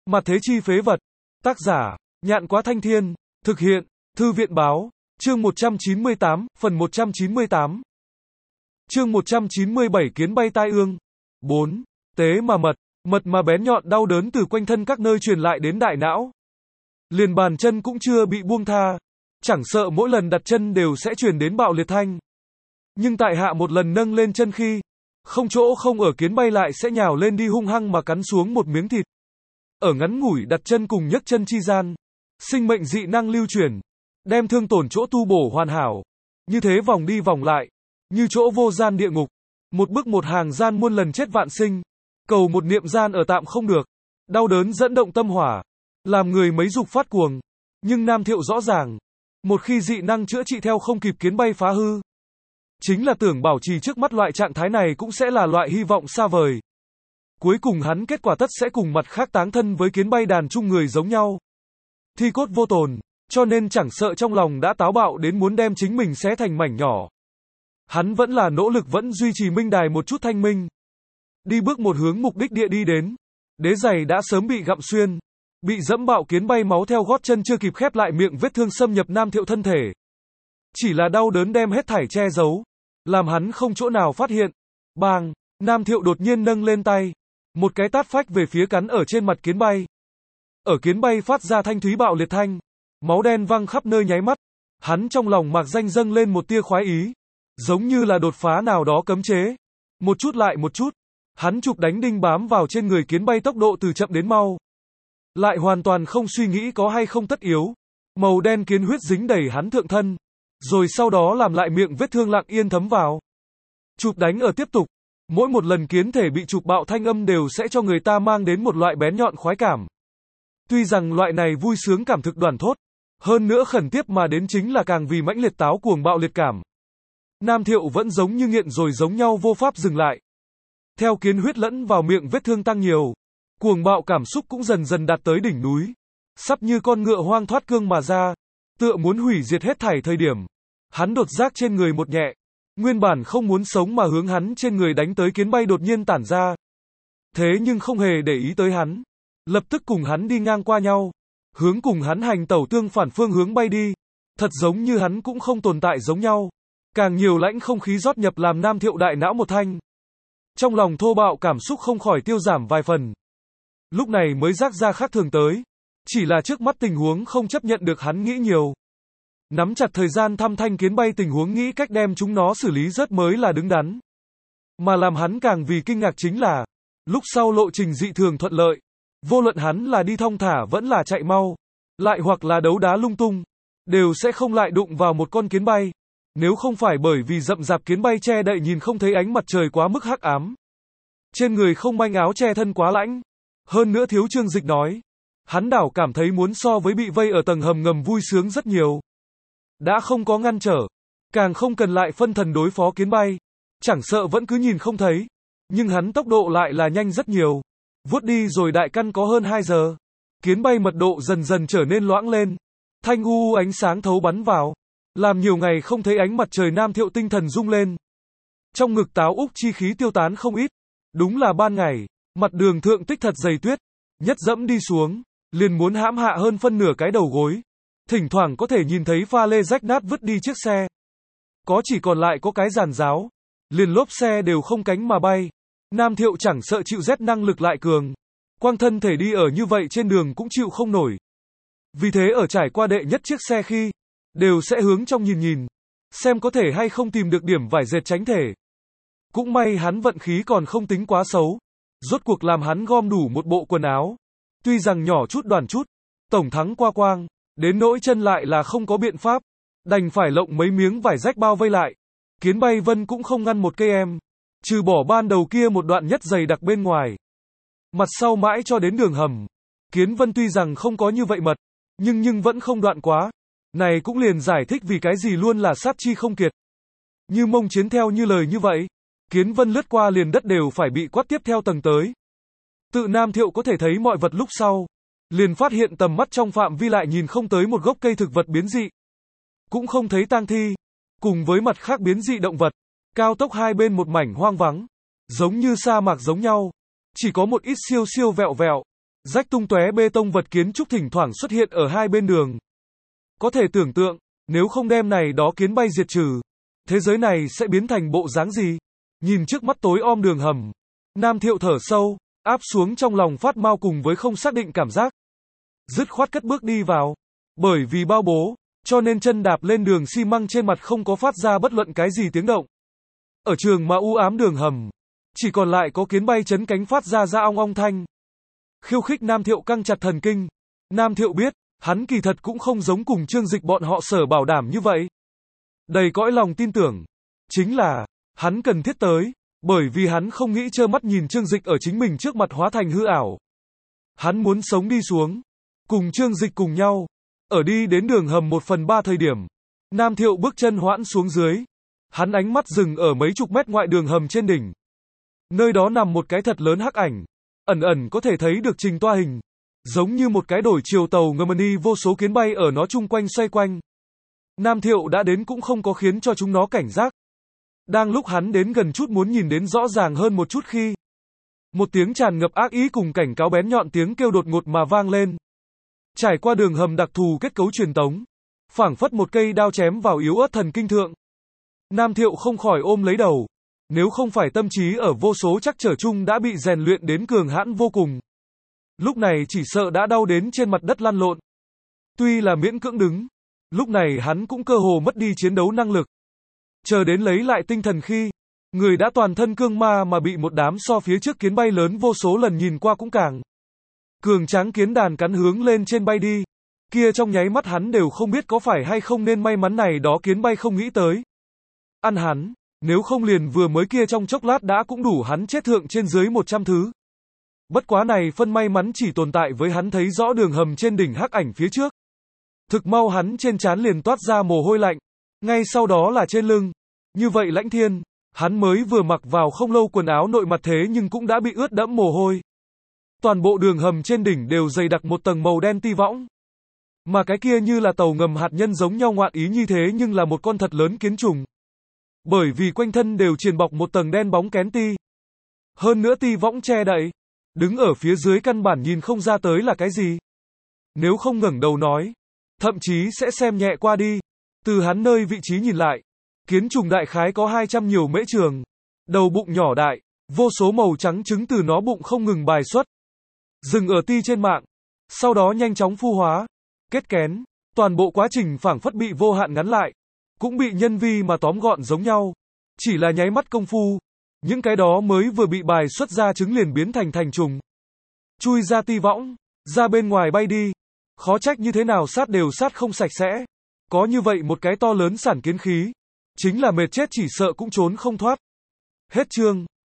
Mặt thế chi phế vật. Tác giả, Nhạn Quá Thanh Thiên. Thực hiện, Thư viện Báo. Chương 198, phần 198. Chương 197 Kiến bay tai ương. 4. Tế mà mật. Mật mà bén nhọn đau đớn từ quanh thân các nơi truyền lại đến đại não. Liền bàn chân cũng chưa bị buông tha. Chẳng sợ mỗi lần đặt chân đều sẽ truyền đến bạo liệt thanh. Nhưng tại hạ một lần nâng lên chân khi, không chỗ không ở kiến bay lại sẽ nhào lên đi hung hăng mà cắn xuống một miếng thịt. Ở ngắn ngủi đặt chân cùng nhấc chân chi gian, sinh mệnh dị năng lưu chuyển, đem thương tổn chỗ tu bổ hoàn hảo. Như thế vòng đi vòng lại, như chỗ vô gian địa ngục, một bức một hàng gian muôn lần chết vạn sinh, cầu một niệm gian ở tạm không được, đau đớn dẫn động tâm hỏa, làm người mấy dục phát cuồng. Nhưng Nam Thiệu rõ ràng, một khi dị năng chữa trị theo không kịp kiến bay phá hư, chính là tưởng bảo trì trước mắt loại trạng thái này cũng sẽ là loại hy vọng xa vời. Cuối cùng hắn kết quả tất sẽ cùng mặt khác táng thân với kiến bay đàn chung người giống nhau. Thi cốt vô tồn, cho nên chẳng sợ trong lòng đã táo bạo đến muốn đem chính mình xé thành mảnh nhỏ. Hắn vẫn là nỗ lực vẫn duy trì minh đài một chút thanh minh. Đi bước một hướng mục đích địa đi đến. Đế giày đã sớm bị gặm xuyên. Bị dẫm bạo kiến bay máu theo gót chân chưa kịp khép lại miệng vết thương xâm nhập Nam Thiệu thân thể. Chỉ là đau đớn đem hết thảy che giấu, làm hắn không chỗ nào phát hiện. Bang, Nam Thiệu đột nhiên nâng lên tay. Một cái tát phách về phía cắn ở trên mặt kiến bay. Ở kiến bay phát ra thanh thúy bạo liệt thanh. Máu đen văng khắp nơi nháy mắt. Hắn trong lòng mạc danh dâng lên một tia khoái ý. Giống như là đột phá nào đó cấm chế. Một chút lại một chút. Hắn chụp đánh đinh bám vào trên người kiến bay tốc độ từ chậm đến mau. Lại hoàn toàn không suy nghĩ có hay không tất yếu. Màu đen kiến huyết dính đầy hắn thượng thân. Rồi sau đó làm lại miệng vết thương lặng yên thấm vào. Chụp đánh ở tiếp tục. Mỗi một lần kiến thể bị chụp bạo thanh âm đều sẽ cho người ta mang đến một loại bén nhọn khoái cảm. Tuy rằng loại này vui sướng cảm thực đoàn thốt, hơn nữa khẩn tiếp mà đến chính là càng vì mãnh liệt táo cuồng bạo liệt cảm. Nam Thiệu vẫn giống như nghiện rồi giống nhau vô pháp dừng lại. Theo kiến huyết lẫn vào miệng vết thương tăng nhiều, cuồng bạo cảm xúc cũng dần dần đạt tới đỉnh núi. Sắp như con ngựa hoang thoát cương mà ra, tựa muốn hủy diệt hết thảy thời điểm. Hắn đột giác trên người một nhẹ. Nguyên bản không muốn sống mà hướng hắn trên người đánh tới kiến bay đột nhiên tản ra. Thế nhưng không hề để ý tới hắn. Lập tức cùng hắn đi ngang qua nhau. Hướng cùng hắn hành tẩu tương phản phương hướng bay đi. Thật giống như hắn cũng không tồn tại giống nhau. Càng nhiều lãnh không khí rót nhập làm Nam Thiệu đại não một thanh. Trong lòng thô bạo cảm xúc không khỏi tiêu giảm vài phần. Lúc này mới rác ra khác thường tới. Chỉ là trước mắt tình huống không chấp nhận được hắn nghĩ nhiều. Nắm chặt thời gian thăm thanh kiến bay tình huống nghĩ cách đem chúng nó xử lý rất mới là đứng đắn. Mà làm hắn càng vì kinh ngạc chính là, lúc sau lộ trình dị thường thuận lợi. Vô luận hắn là đi thong thả vẫn là chạy mau, lại hoặc là đấu đá lung tung, đều sẽ không lại đụng vào một con kiến bay. Nếu không phải bởi vì rậm rạp kiến bay che đậy nhìn không thấy ánh mặt trời quá mức hắc ám. Trên người không manh áo che thân quá lãnh. Hơn nữa thiếu Trương Dịch nói, hắn đảo cảm thấy muốn so với bị vây ở tầng hầm ngầm vui sướng rất nhiều. Đã không có ngăn trở, càng không cần lại phân thần đối phó kiến bay. Chẳng sợ vẫn cứ nhìn không thấy, nhưng hắn tốc độ lại là nhanh rất nhiều. Vuốt đi rồi đại căn có hơn 2 giờ. Kiến bay mật độ dần dần trở nên loãng lên. Thanh u ánh sáng thấu bắn vào. Làm nhiều ngày không thấy ánh mặt trời Nam Thiệu tinh thần rung lên. Trong ngực táo úc chi khí tiêu tán không ít. Đúng là ban ngày, mặt đường thượng tích thật dày tuyết. Nhất dẫm đi xuống, liền muốn hãm hạ hơn phân nửa cái đầu gối. Thỉnh thoảng có thể nhìn thấy pha lê rách nát vứt đi chiếc xe. Có chỉ còn lại có cái giàn giáo. Liền lốp xe đều không cánh mà bay. Nam Thiệu chẳng sợ chịu rét năng lực lại cường. Quang thân thể đi ở như vậy trên đường cũng chịu không nổi. Vì thế ở trải qua đệ nhất chiếc xe khi, đều sẽ hướng trong nhìn nhìn. Xem có thể hay không tìm được điểm vải dệt tránh thể. Cũng may hắn vận khí còn không tính quá xấu. Rốt cuộc làm hắn gom đủ một bộ quần áo. Tuy rằng nhỏ chút đoàn chút, tổng thắng qua quang. Đến nỗi chân lại là không có biện pháp. Đành phải lộng mấy miếng vải rách bao vây lại. Kiến bay vân cũng không ngăn một cây em. Trừ bỏ ban đầu kia một đoạn nhất dày đặc bên ngoài. Mặt sau mãi cho đến đường hầm. Kiến vân tuy rằng không có như vậy mật. Nhưng vẫn không đoạn quá. Này cũng liền giải thích vì cái gì luôn là sát chi không kiệt. Như mông chiến theo như lời như vậy. Kiến vân lướt qua liền đất đều phải bị quát tiếp theo tầng tới. Tự Nam Thiệu có thể thấy mọi vật lúc sau. Liền phát hiện tầm mắt trong phạm vi lại nhìn không tới một gốc cây thực vật biến dị. Cũng không thấy tang thi. Cùng với mặt khác biến dị động vật. Cao tốc hai bên một mảnh hoang vắng. Giống như sa mạc giống nhau. Chỉ có một ít siêu siêu vẹo vẹo. Rách tung tóe bê tông vật kiến trúc thỉnh thoảng xuất hiện ở hai bên đường. Có thể tưởng tượng, nếu không đem này đó kiến bay diệt trừ, thế giới này sẽ biến thành bộ dáng gì? Nhìn trước mắt tối om đường hầm, Nam Thiệu thở sâu, áp xuống trong lòng phát mau cùng với không xác định cảm giác. Dứt khoát cất bước đi vào. Bởi vì bao bố, cho nên chân đạp lên đường xi măng trên mặt không có phát ra bất luận cái gì tiếng động. Ở trường mà u ám đường hầm, chỉ còn lại có kiến bay chấn cánh phát ra ong ong thanh. Khiêu khích Nam Thiệu căng chặt thần kinh. Nam Thiệu biết, hắn kỳ thật cũng không giống cùng Trương Dịch bọn họ sở bảo đảm như vậy. Đầy cõi lòng tin tưởng. Chính là, hắn cần thiết tới, bởi vì hắn không nghĩ trơ mắt nhìn Trương Dịch ở chính mình trước mặt hóa thành hư ảo. Hắn muốn sống đi xuống, cùng Trương Dịch cùng nhau. Ở đi đến đường hầm 1/3 thời điểm, Nam Thiệu bước chân hoãn xuống dưới. Hắn ánh mắt dừng ở mấy chục mét ngoại đường hầm trên đỉnh. Nơi đó nằm một cái thật lớn hắc ảnh, ẩn ẩn có thể thấy được trình toa hình, giống như một cái đổi chiều tàu ngầm đi vô số kiến bay ở nó chung quanh xoay quanh. Nam Thiệu đã đến cũng không có khiến cho chúng nó cảnh giác. Đang lúc hắn đến gần chút muốn nhìn đến rõ ràng hơn một chút khi một tiếng tràn ngập ác ý cùng cảnh cáo bén nhọn tiếng kêu đột ngột mà vang lên. Trải qua đường hầm đặc thù kết cấu truyền tống, phảng phất một cây đao chém vào yếu ớt thần kinh thượng. Nam Thiệu không khỏi ôm lấy đầu. Nếu không phải tâm trí ở vô số trắc trở chung đã bị rèn luyện đến cường hãn vô cùng, lúc này chỉ sợ đã đau đến trên mặt đất lăn lộn. Tuy là miễn cưỡng đứng, lúc này hắn cũng cơ hồ mất đi chiến đấu năng lực. Chờ đến lấy lại tinh thần khi, người đã toàn thân cương ma mà bị một đám so phía trước kiến bay lớn vô số lần nhìn qua cũng càng cường tráng kiến đàn cắn hướng lên trên bay đi. Kia trong nháy mắt hắn đều không biết có phải hay không nên may mắn này đó kiến bay không nghĩ tới. Ăn hắn, nếu không liền vừa mới kia trong chốc lát đã cũng đủ hắn chết thượng trên dưới 100 thứ. Bất quá này phân may mắn chỉ tồn tại với hắn thấy rõ đường hầm trên đỉnh hắc ảnh phía trước. Thực mau hắn trên trán liền toát ra mồ hôi lạnh, ngay sau đó là trên lưng. Như vậy lãnh thiên, hắn mới vừa mặc vào không lâu quần áo nội mặt thế nhưng cũng đã bị ướt đẫm mồ hôi. Toàn bộ đường hầm trên đỉnh đều dày đặc một tầng màu đen ti võng. Mà cái kia như là tàu ngầm hạt nhân giống nhau ngoạn ý như thế nhưng là một con thật lớn kiến trùng. Bởi vì quanh thân đều triền bọc một tầng đen bóng kén ti. Hơn nữa ti võng che đậy, đứng ở phía dưới căn bản nhìn không ra tới là cái gì. Nếu không ngẩng đầu nói, thậm chí sẽ xem nhẹ qua đi. Từ hắn nơi vị trí nhìn lại, kiến trùng đại khái có 200 nhiều mễ trường. Đầu bụng nhỏ đại, vô số màu trắng trứng từ nó bụng không ngừng bài xuất. Dừng ở ti trên mạng, sau đó nhanh chóng phu hóa, kết kén, toàn bộ quá trình phảng phất bị vô hạn ngắn lại, cũng bị nhân vi mà tóm gọn giống nhau. Chỉ là nháy mắt công phu, những cái đó mới vừa bị bài xuất ra trứng liền biến thành trùng. Chui ra ti võng, ra bên ngoài bay đi. Khó trách như thế nào sát đều sát không sạch sẽ. Có như vậy một cái to lớn sản kiến khí, chính là mệt chết chỉ sợ cũng trốn không thoát. Hết chương.